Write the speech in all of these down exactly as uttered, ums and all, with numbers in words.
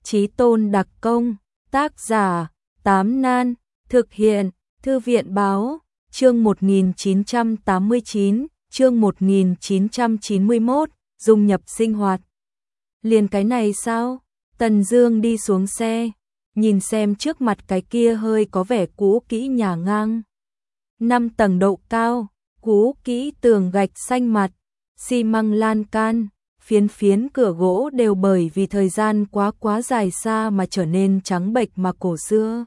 Chí Tôn đặc công, tác giả, Tám Nan, thực hiện, Thư viện báo, chương một nghìn chín trăm tám mươi chín, chương một nghìn chín trăm chín mươi mốt, dung nhập sinh hoạt. Liền cái này sao? Tần Dương đi xuống xe, nhìn xem trước mặt cái kia hơi có vẻ cũ kỹ nhà ngang. Năm tầng độ cao, cũ kỹ tường gạch xanh mặt, xi măng lan can, phiến phiến cửa gỗ đều bởi vì thời gian quá quá dài xa mà trở nên trắng bệch mà cổ xưa.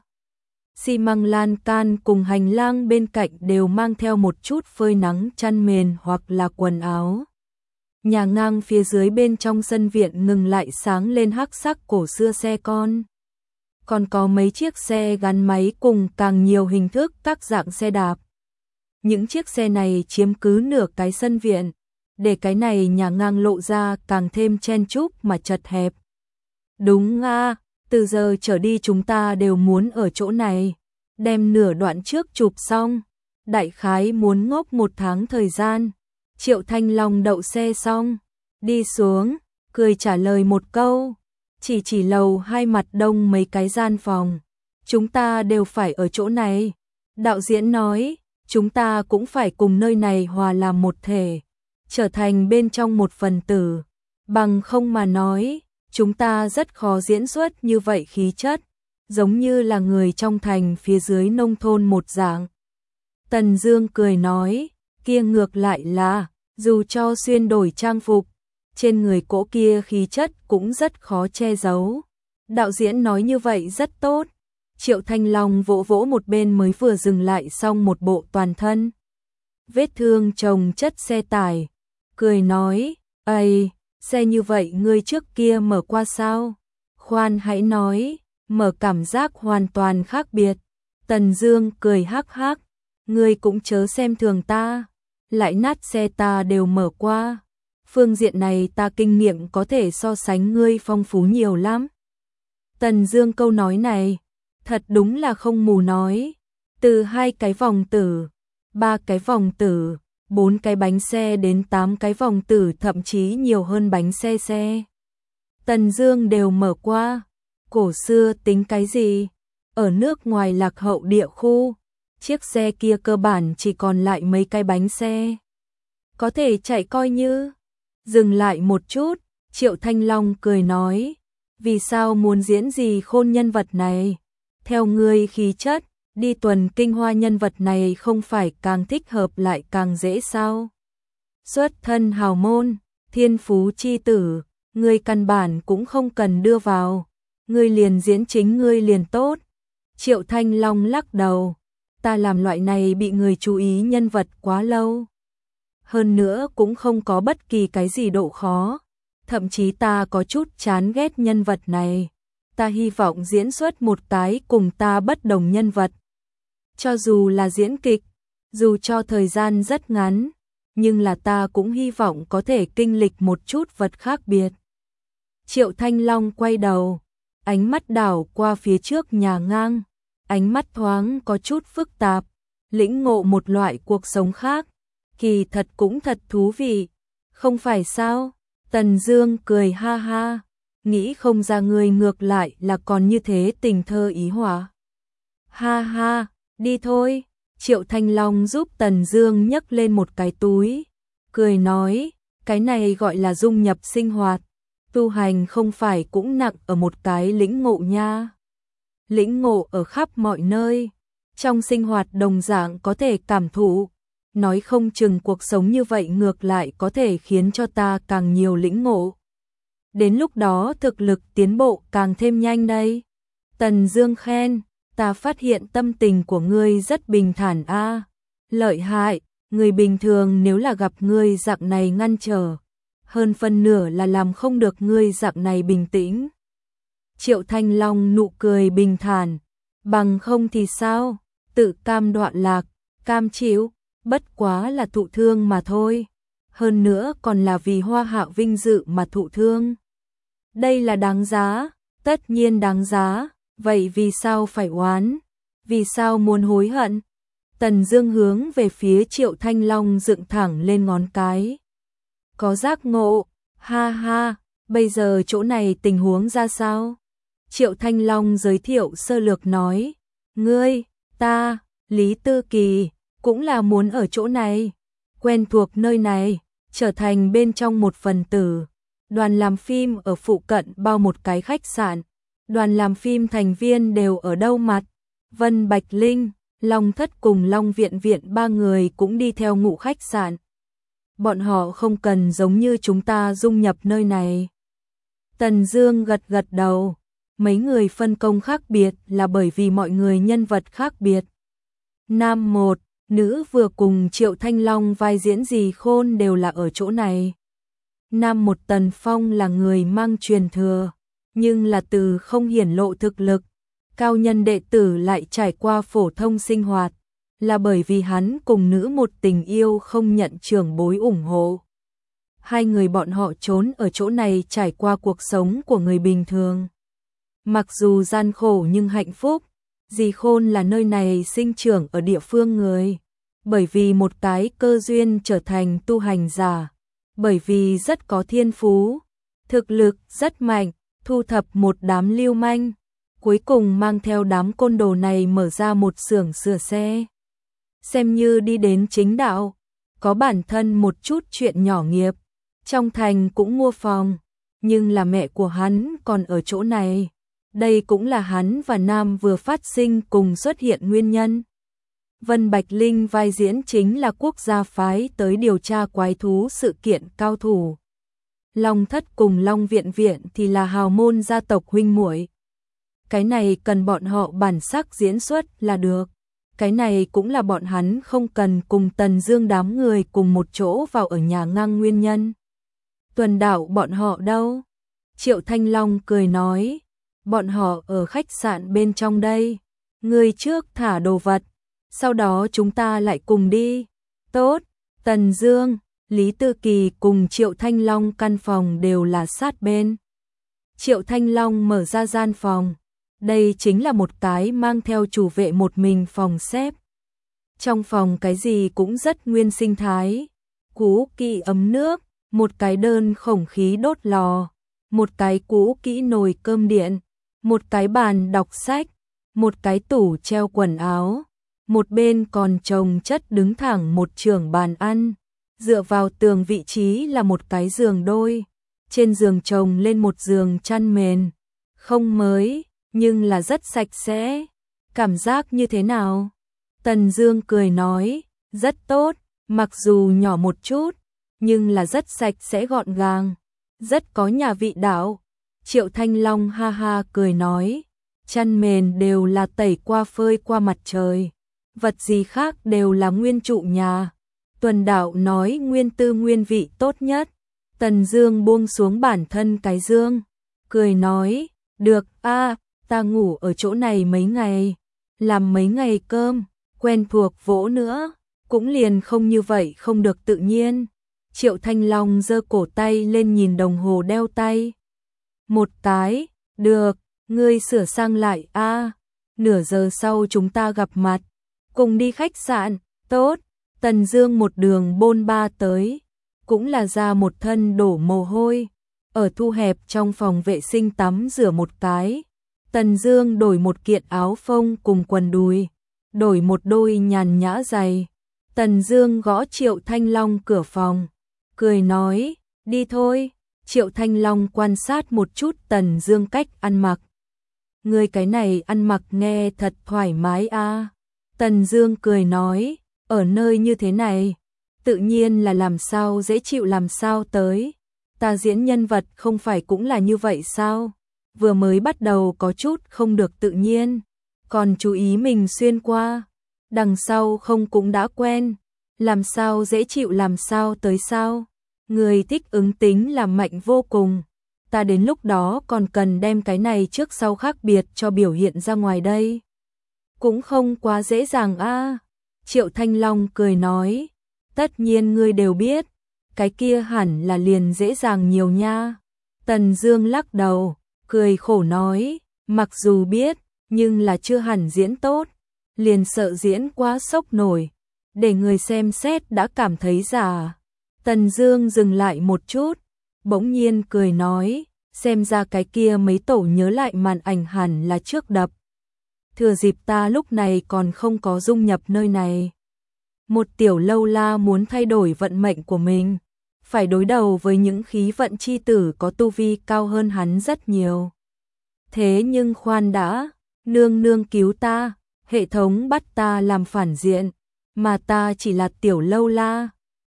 Xi măng lan can cùng hành lang bên cạnh đều mang theo một chút phơi nắng chăn mền hoặc là quần áo. Nhà ngang phía dưới bên trong sân viện ngừng lại sáng lên hắc sắc cổ xưa xe con. Còn có mấy chiếc xe gắn máy cùng càng nhiều hình thức các dạng xe đạp. Những chiếc xe này chiếm cứ nửa cái sân viện, để cái này nhà ngang lộ ra càng thêm chen chúc mà chật hẹp. Đúng a, từ giờ trở đi chúng ta đều muốn ở chỗ này, đem nửa đoạn trước chụp xong, đại khái muốn ngốc một tháng thời gian. Triệu Thanh Long đậu xe xong, đi xuống, cười trả lời một câu, chỉ chỉ lầu hai mặt đông mấy cái gian phòng. Chúng ta đều phải ở chỗ này. Đạo diễn nói, chúng ta cũng phải cùng nơi này hòa làm một thể, trở thành bên trong một phần tử. Bằng không mà nói, chúng ta rất khó diễn xuất như vậy khí chất, giống như là người trong thành phía dưới nông thôn một dạng. Tần Dương cười nói, kia ngược lại là, dù cho xuyên đổi trang phục, trên người cỗ kia khí chất cũng rất khó che giấu. Đạo diễn nói như vậy rất tốt. Triệu Thanh Long vỗ vỗ một bên mới vừa dừng lại xong một bộ toàn thân vết thương chồng chất xe tải, cười nói, ây, xe như vậy ngươi trước kia mở qua sao? Khoan hãy nói, mở cảm giác hoàn toàn khác biệt. Tần Dương cười hắc hắc, ngươi cũng chớ xem thường ta, lại nát xe ta đều mở qua. Phương diện này ta kinh nghiệm có thể so sánh ngươi phong phú nhiều lắm. Tần Dương câu nói này, thật đúng là không mù nói. Từ hai cái vòng tử, ba cái vòng tử, bốn cái bánh xe đến tám cái vòng tử, thậm chí nhiều hơn bánh xe xe. Tần Dương đều mở qua. Cổ xưa tính cái gì? Ở nước ngoài lạc hậu địa khu, chiếc xe kia cơ bản chỉ còn lại mấy cái bánh xe. Có thể chạy coi như. Dừng lại một chút, Triệu Thanh Long cười nói, vì sao muốn diễn gì khôn nhân vật này? Theo ngươi khí chất, đi tuần kinh hoa nhân vật này không phải càng thích hợp lại càng dễ sao? Xuất thân hào môn, thiên phú chi tử, ngươi căn bản cũng không cần đưa vào, ngươi liền diễn chính ngươi liền tốt. Triệu Thanh Long lắc đầu, ta làm loại này bị người chú ý nhân vật quá lâu. Hơn nữa cũng không có bất kỳ cái gì độ khó, thậm chí ta có chút chán ghét nhân vật này. Ta hy vọng diễn xuất một cái cùng ta bất đồng nhân vật. Cho dù là diễn kịch, dù cho thời gian rất ngắn, nhưng là ta cũng hy vọng có thể kinh lịch một chút vật khác biệt. Triệu Thanh Long quay đầu, ánh mắt đảo qua phía trước nhà ngang, ánh mắt thoáng có chút phức tạp, lĩnh ngộ một loại cuộc sống khác, kỳ thật cũng thật thú vị, không phải sao? Tần Dương cười ha ha, nghĩ không ra người ngược lại là còn như thế tình thơ ý hòa. Ha ha, đi thôi. Triệu Thanh Long giúp Tần Dương nhấc lên một cái túi, cười nói, cái này gọi là dung nhập sinh hoạt, tu hành không phải cũng nặng ở một cái lĩnh ngộ nha. Lĩnh ngộ ở khắp mọi nơi, trong sinh hoạt đồng dạng có thể cảm thụ, nói không chừng cuộc sống như vậy ngược lại có thể khiến cho ta càng nhiều lĩnh ngộ. Đến lúc đó thực lực tiến bộ càng thêm nhanh đây. Tần Dương khen, ta phát hiện tâm tình của ngươi rất bình thản a, lợi hại, người bình thường nếu là gặp ngươi dạng này ngăn trở, hơn phân nửa là làm không được ngươi dạng này bình tĩnh. Triệu Thanh Long nụ cười bình thản, bằng không thì sao, tự cam đoạn lạc, cam chịu, bất quá là thụ thương mà thôi, hơn nữa còn là vì Hoa Hạ vinh dự mà thụ thương. Đây là đáng giá, tất nhiên đáng giá, vậy vì sao phải oán, vì sao muốn hối hận? Tần Dương hướng về phía Triệu Thanh Long dựng thẳng lên ngón cái. Có giác ngộ, ha ha, bây giờ chỗ này tình huống ra sao? Triệu Thanh Long giới thiệu sơ lược nói, ngươi, ta, Lý Tư Kỳ, cũng là muốn ở chỗ này, quen thuộc nơi này, trở thành bên trong một phần tử. Đoàn làm phim ở phụ cận bao một cái khách sạn, đoàn làm phim thành viên đều ở đâu mặt, Vân Bạch Linh, Long Thất cùng Long Viện Viện ba người cũng đi theo ngụ khách sạn. Bọn họ không cần giống như chúng ta dung nhập nơi này. Tần Dương gật gật đầu, mấy người phân công khác biệt là bởi vì mọi người nhân vật khác biệt. Nam một, nữ vừa cùng Triệu Thanh Long vai diễn Dì Khôn đều là ở chỗ này. Nam một Tần Phong là người mang truyền thừa, nhưng là từ không hiển lộ thực lực, cao nhân đệ tử lại trải qua phổ thông sinh hoạt, là bởi vì hắn cùng nữ một tình yêu không nhận trưởng bối ủng hộ. Hai người bọn họ trốn ở chỗ này trải qua cuộc sống của người bình thường. Mặc dù gian khổ nhưng hạnh phúc, Dì Khôn là nơi này sinh trưởng ở địa phương người, bởi vì một cái cơ duyên trở thành tu hành giả, bởi vì rất có thiên phú, thực lực rất mạnh, thu thập một đám lưu manh, cuối cùng mang theo đám côn đồ này mở ra một xưởng sửa xe. Xem như đi đến chính đạo, có bản thân một chút chuyện nhỏ nghiệp, trong thành cũng mua phòng, nhưng là mẹ của hắn còn ở chỗ này. Đây cũng là hắn và Nam vừa phát sinh cùng xuất hiện nguyên nhân. Vân Bạch Linh vai diễn chính là quốc gia phái tới điều tra quái thú sự kiện cao thủ. Long Thất cùng Long Viện Viện thì là hào môn gia tộc huynh muội. Cái này cần bọn họ bản sắc diễn xuất là được. Cái này cũng là bọn hắn không cần cùng Tần Dương đám người cùng một chỗ vào ở nhà ngang nguyên nhân. Tuần Đạo bọn họ đâu? Triệu Thanh Long cười nói, bọn họ ở khách sạn bên trong đây. Người trước thả đồ vật, sau đó chúng ta lại cùng đi. Tốt, Tần Dương, Lý Tư Kỳ cùng Triệu Thanh Long căn phòng đều là sát bên. Triệu Thanh Long mở ra gian phòng. Đây chính là một cái mang theo chủ vệ một mình phòng xếp. Trong phòng cái gì cũng rất nguyên sinh thái. Cũ kỹ ấm nước, một cái đơn khổng khí đốt lò, một cái cũ kỹ nồi cơm điện, một cái bàn đọc sách, một cái tủ treo quần áo, một bên còn chồng chất đứng thẳng một trường bàn ăn, dựa vào tường vị trí là một cái giường đôi, trên giường chồng lên một giường chăn mền, không mới, nhưng là rất sạch sẽ. Cảm giác như thế nào? Tần Dương cười nói, rất tốt, mặc dù nhỏ một chút, nhưng là rất sạch sẽ gọn gàng, rất có nhà vị đạo. Triệu Thanh Long ha ha cười nói, chăn mền đều là tẩy qua phơi qua mặt trời, vật gì khác đều là nguyên trụ nhà. Tuần Đạo nói nguyên tư nguyên vị tốt nhất. Tần Dương buông xuống bản thân cái dương, cười nói, được a, à, ta ngủ ở chỗ này mấy ngày, làm mấy ngày cơm, quen thuộc vỗ nữa, cũng liền không như vậy không được tự nhiên. Triệu Thanh Long giơ cổ tay lên nhìn đồng hồ đeo tay. Một cái, được, ngươi sửa sang lại a, à, nửa giờ sau chúng ta gặp mặt, cùng đi khách sạn, tốt. Tần Dương một đường bôn ba tới, cũng là ra một thân đổ mồ hôi, ở thu hẹp trong phòng vệ sinh tắm rửa một cái. Tần Dương đổi một kiện áo phông cùng quần đùi, đổi một đôi nhàn nhã giày. Tần Dương gõ Triệu Thanh Long cửa phòng, cười nói, đi thôi. Triệu Thanh Long quan sát một chút Tần Dương cách ăn mặc. Người cái này ăn mặc nghe thật thoải mái a. À. Tần Dương cười nói, ở nơi như thế này, tự nhiên là làm sao dễ chịu làm sao tới. Ta diễn nhân vật không phải cũng là như vậy sao? Vừa mới bắt đầu có chút không được tự nhiên, còn chú ý mình xuyên qua, đằng sau không cũng đã quen, làm sao dễ chịu làm sao tới sao? Người thích ứng tính là mạnh vô cùng, ta đến lúc đó còn cần đem cái này trước sau khác biệt cho biểu hiện ra ngoài đây. Cũng không quá dễ dàng a. À. Triệu Thanh Long cười nói, tất nhiên ngươi đều biết, cái kia hẳn là liền dễ dàng nhiều nha. Tần Dương lắc đầu, cười khổ nói, mặc dù biết, nhưng là chưa hẳn diễn tốt, liền sợ diễn quá sốc nổi, để người xem xét đã cảm thấy giả. Tần Dương dừng lại một chút, bỗng nhiên cười nói, xem ra cái kia mấy tổ nhớ lại màn ảnh hẳn là trước đập. Thừa dịp ta lúc này còn không có dung nhập nơi này. Một tiểu lâu la muốn thay đổi vận mệnh của mình, phải đối đầu với những khí vận chi tử có tu vi cao hơn hắn rất nhiều. Thế nhưng khoan đã, nương nương cứu ta, hệ thống bắt ta làm phản diện, mà ta chỉ là tiểu lâu la,